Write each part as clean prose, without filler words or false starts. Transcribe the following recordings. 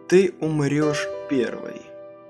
Ты умрешь первой.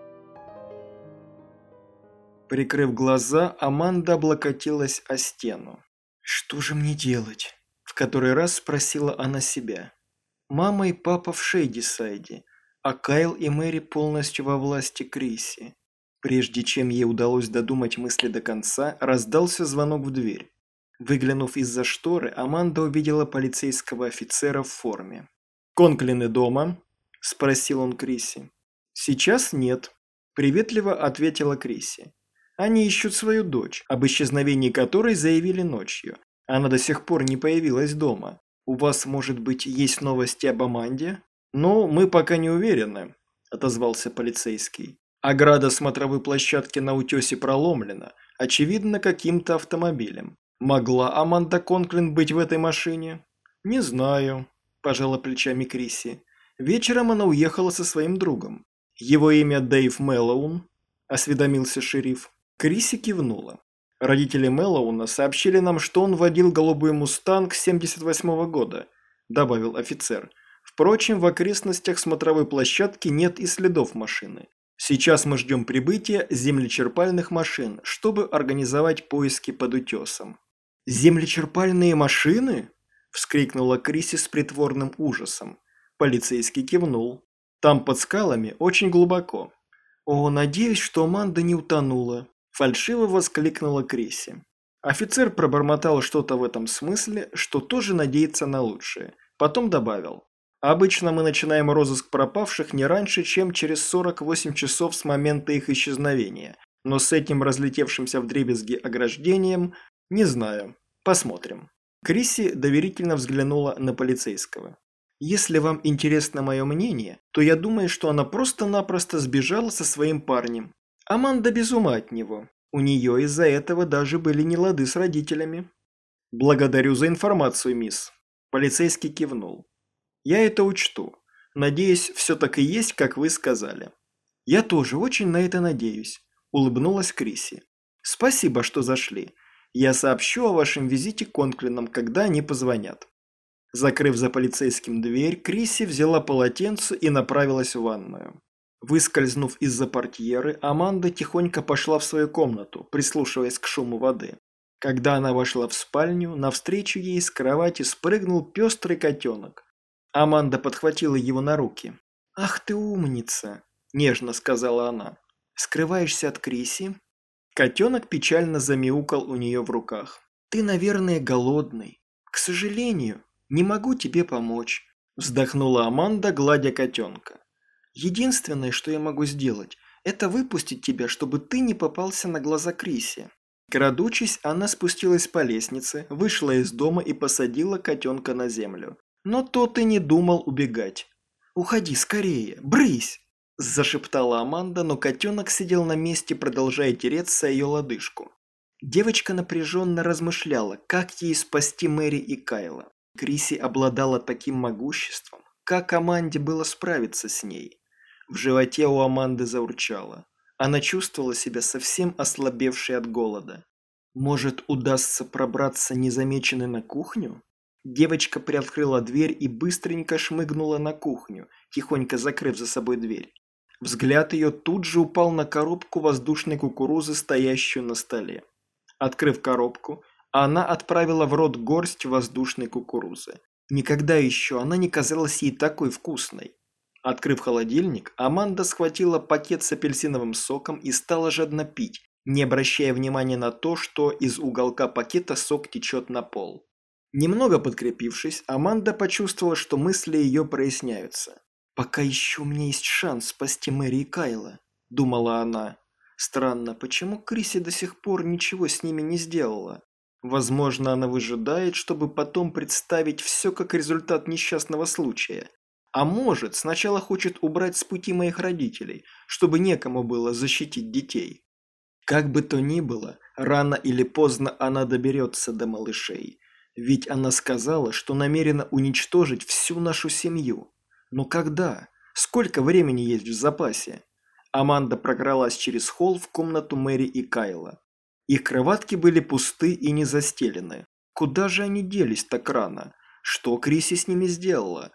Прикрыв глаза, Аманда облокотилась о стену. «Что же мне делать?» – в который раз спросила она себя. Мама и папа в Шейдисайде, а Кайл и Мэри полностью во власти Криси. Прежде чем ей удалось додумать мысли до конца, раздался звонок в дверь. Выглянув из-за шторы, Аманда увидела полицейского офицера в форме. «Конклины дома?» – спросил он Криси. «Сейчас нет», – приветливо ответила Криси. «Они ищут свою дочь, об исчезновении которой заявили ночью. Она до сих пор не появилась дома. У вас, может быть, есть новости об Аманде?» «Ну, мы пока не уверены», – отозвался полицейский. «Ограда смотровой площадки на утесе проломлена, очевидно, каким-то автомобилем. Могла Аманда Конклин быть в этой машине?» «Не знаю», – пожала плечами Криси. «Вечером она уехала со своим другом. Его имя Дэйв Мэллоун?» – осведомился шериф. Криси кивнула. «Родители Мэллоуна сообщили нам, что он водил голубой мустанг 78-го года», – добавил офицер. «Впрочем, в окрестностях смотровой площадки нет и следов машины. Сейчас мы ждем прибытия землечерпальных машин, чтобы организовать поиски под утесом». «Землечерпальные машины?» – вскрикнула Криси с притворным ужасом. Полицейский кивнул. «Там под скалами очень глубоко». «О, надеюсь, что Аманда не утонула», – фальшиво воскликнула Криси. Офицер пробормотал что-то в этом смысле, что тоже надеется на лучшее. Потом добавил. «Обычно мы начинаем розыск пропавших не раньше, чем через 48 часов с момента их исчезновения. Но с этим разлетевшимся вдребезги ограждением не знаю. Посмотрим». Криси доверительно взглянула на полицейского. «Если вам интересно мое мнение, то я думаю, что она просто-напросто сбежала со своим парнем. Аманда без ума от него. У нее из-за этого даже были нелады с родителями». «Благодарю за информацию, мисс». Полицейский кивнул. «Я это учту. Надеюсь, все так и есть, как вы сказали». «Я тоже очень на это надеюсь», – улыбнулась Криси. «Спасибо, что зашли. Я сообщу о вашем визите к Конклинам, когда они позвонят». Закрыв за полицейским дверь, Криси взяла полотенце и направилась в ванную. Выскользнув из-за портьеры, Аманда тихонько пошла в свою комнату, прислушиваясь к шуму воды. Когда она вошла в спальню, навстречу ей с кровати спрыгнул пестрый котенок. Аманда подхватила его на руки. «Ах ты умница!» – нежно сказала она. «Скрываешься от Криси?» Котенок печально замяукал у нее в руках. «Ты, наверное, голодный. К сожалению, не могу тебе помочь», – вздохнула Аманда, гладя котенка. «Единственное, что я могу сделать, это выпустить тебя, чтобы ты не попался на глаза Криси». Крадучись, она спустилась по лестнице, вышла из дома и посадила котенка на землю. Но тот и не думал убегать. «Уходи скорее, брысь!» – зашептала Аманда, но котенок сидел на месте, продолжая тереться о ее лодыжку. Девочка напряженно размышляла, как ей спасти Мэри и Кайла. Криси обладала таким могуществом, как Аманде было справиться с ней. В животе у Аманды заурчало. Она чувствовала себя совсем ослабевшей от голода. Может, удастся пробраться незамеченной на кухню? Девочка приоткрыла дверь и быстренько шмыгнула на кухню, тихонько закрыв за собой дверь. Взгляд ее тут же упал на коробку воздушной кукурузы, стоящую на столе. Открыв коробку, она отправила в рот горсть воздушной кукурузы. Никогда еще она не казалась ей такой вкусной. Открыв холодильник, Аманда схватила пакет с апельсиновым соком и стала жадно пить, не обращая внимания на то, что из уголка пакета сок течет на пол. Немного подкрепившись, Аманда почувствовала, что мысли ее проясняются. «Пока еще у меня есть шанс спасти Мэри и Кайла», – думала она. «Странно, почему Криси до сих пор ничего с ними не сделала? Возможно, она выжидает, чтобы потом представить все как результат несчастного случая. А может, сначала хочет убрать с пути моих родителей, чтобы некому было защитить детей. Как бы то ни было, рано или поздно она доберется до малышей. Ведь она сказала, что намерена уничтожить всю нашу семью. Но когда? Сколько времени есть в запасе?» Аманда прокралась через холл в комнату Мэри и Кайла. Их кроватки были пусты и не застелены. Куда же они делись так рано? Что Криси с ними сделала?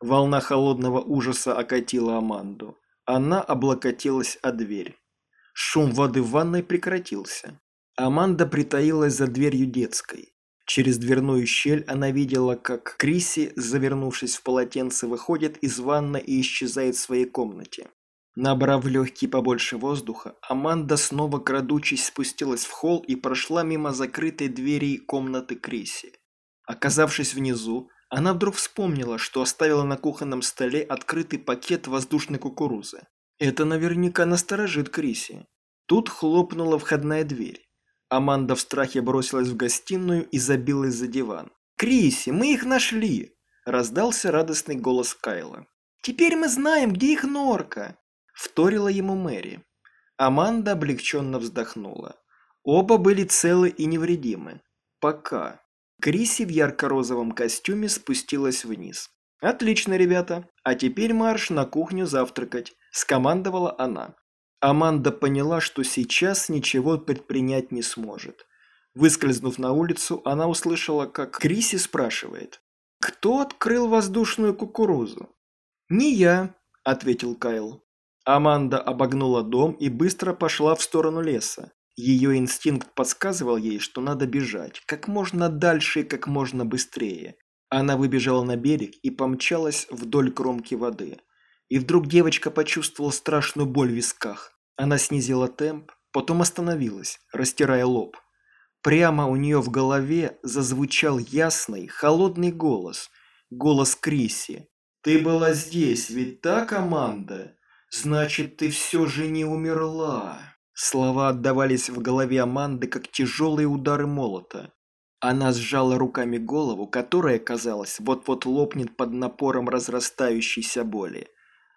Волна холодного ужаса окатила Аманду. Она облокотилась о дверь. Шум воды в ванной прекратился. Аманда притаилась за дверью детской. Через дверную щель она видела, как Криси, завернувшись в полотенце, выходит из ванны и исчезает в своей комнате. Набрав в легкие побольше воздуха, Аманда снова крадучись спустилась в холл и прошла мимо закрытой двери комнаты Криси. Оказавшись внизу, она вдруг вспомнила, что оставила на кухонном столе открытый пакет воздушной кукурузы. Это наверняка насторожит Криси. Тут хлопнула входная дверь. Аманда в страхе бросилась в гостиную и забилась за диван. «Криси, мы их нашли!» – раздался радостный голос Кайла. «Теперь мы знаем, где их норка!» – вторила ему Мэри. Аманда облегченно вздохнула. Оба были целы и невредимы. Пока. Криси в ярко-розовом костюме спустилась вниз. «Отлично, ребята, а теперь марш на кухню завтракать», – скомандовала она. Аманда поняла, что сейчас ничего предпринять не сможет. Выскользнув на улицу, она услышала, как Криси спрашивает: «Кто открыл воздушную кукурузу?» «Не я», – ответил Кайл. Аманда обогнула дом и быстро пошла в сторону леса. Ее инстинкт подсказывал ей, что надо бежать как можно дальше и как можно быстрее. Она выбежала на берег и помчалась вдоль кромки воды. И вдруг девочка почувствовала страшную боль в висках. Она снизила темп, потом остановилась, растирая лоб. Прямо у нее в голове зазвучал ясный, холодный голос. Голос Криси. «Ты была здесь, ведь так, Аманда? Значит, ты все же не умерла». Слова отдавались в голове Аманды, как тяжелые удары молота. Она сжала руками голову, которая, казалось, вот-вот лопнет под напором разрастающейся боли.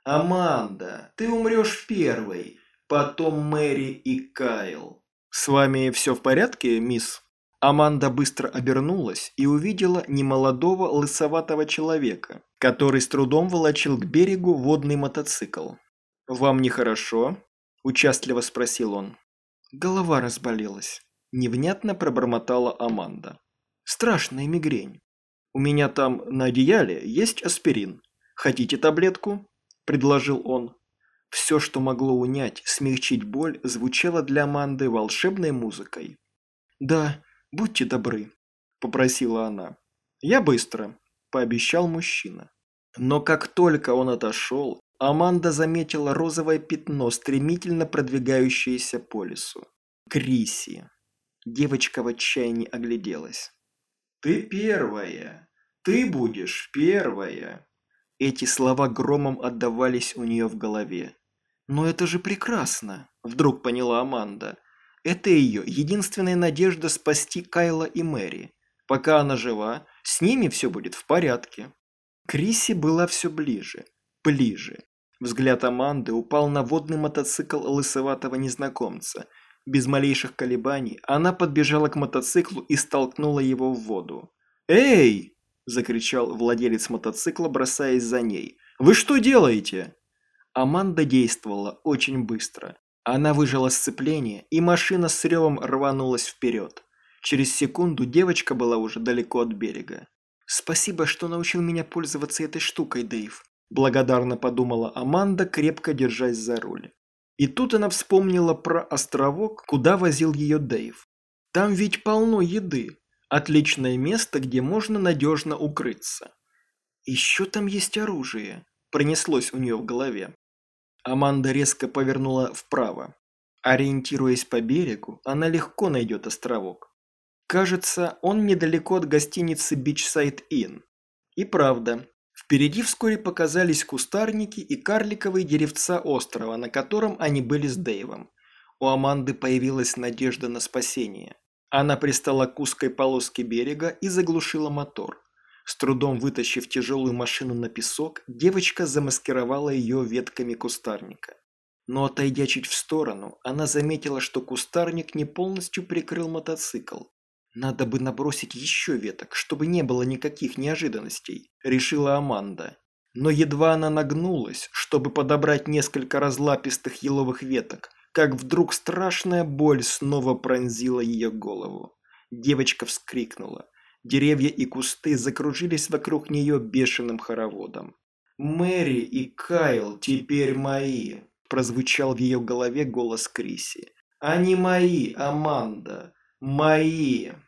«Аманда, ты умрешь первой, потом Мэри и Кайл». «С вами все в порядке, мисс?» Аманда быстро обернулась и увидела немолодого лысоватого человека, который с трудом волочил к берегу водный мотоцикл. «Вам нехорошо?» – участливо спросил он. «Голова разболелась», – невнятно пробормотала Аманда. «Страшная мигрень. У меня там на одеяле есть аспирин. Хотите таблетку?» – предложил он. Все, что могло унять, смягчить боль, звучало для Аманды волшебной музыкой. «Да, будьте добры», – попросила она. «Я быстро», – пообещал мужчина. Но как только он отошел, Аманда заметила розовое пятно, стремительно продвигающееся по лесу. Криси. Девочка в отчаянии огляделась. «Ты первая! Ты будешь первая!» Эти слова громом отдавались у нее в голове. «Но это же прекрасно!» – вдруг поняла Аманда. Это ее единственная надежда спасти Кайла и Мэри. Пока она жива, с ними все будет в порядке. Криси была все ближе. Ближе. Взгляд Аманды упал на водный мотоцикл лысоватого незнакомца. Без малейших колебаний она подбежала к мотоциклу и столкнула его в воду. «Эй!» – закричал владелец мотоцикла, бросаясь за ней. «Вы что делаете?» Аманда действовала очень быстро. Она выжала сцепление, и машина с ревом рванулась вперед. Через секунду девочка была уже далеко от берега. «Спасибо, что научил меня пользоваться этой штукой, Дэйв», – благодарно подумала Аманда, крепко держась за руль. И тут она вспомнила про островок, куда возил ее Дэйв. Там ведь полно еды. Отличное место, где можно надежно укрыться. «Еще там есть оружие», – пронеслось у нее в голове. Аманда резко повернула вправо. Ориентируясь по берегу, она легко найдет островок. Кажется, он недалеко от гостиницы Beachside Inn. И правда, впереди вскоре показались кустарники и карликовые деревца острова, на котором они были с Дэйвом. У Аманды появилась надежда на спасение. Она пристала к узкой полоске берега и заглушила мотор. С трудом вытащив тяжелую машину на песок, девочка замаскировала ее ветками кустарника. Но отойдя чуть в сторону, она заметила, что кустарник не полностью прикрыл мотоцикл. «Надо бы набросить еще веток, чтобы не было никаких неожиданностей», – решила Аманда. Но едва она нагнулась, чтобы подобрать несколько разлапистых еловых веток, как вдруг страшная боль снова пронзила ее голову. Девочка вскрикнула. Деревья и кусты закружились вокруг нее бешеным хороводом. Мэри и Кайл теперь мои, прозвучал в ее голове голос Криси. Они мои, Аманда, мои.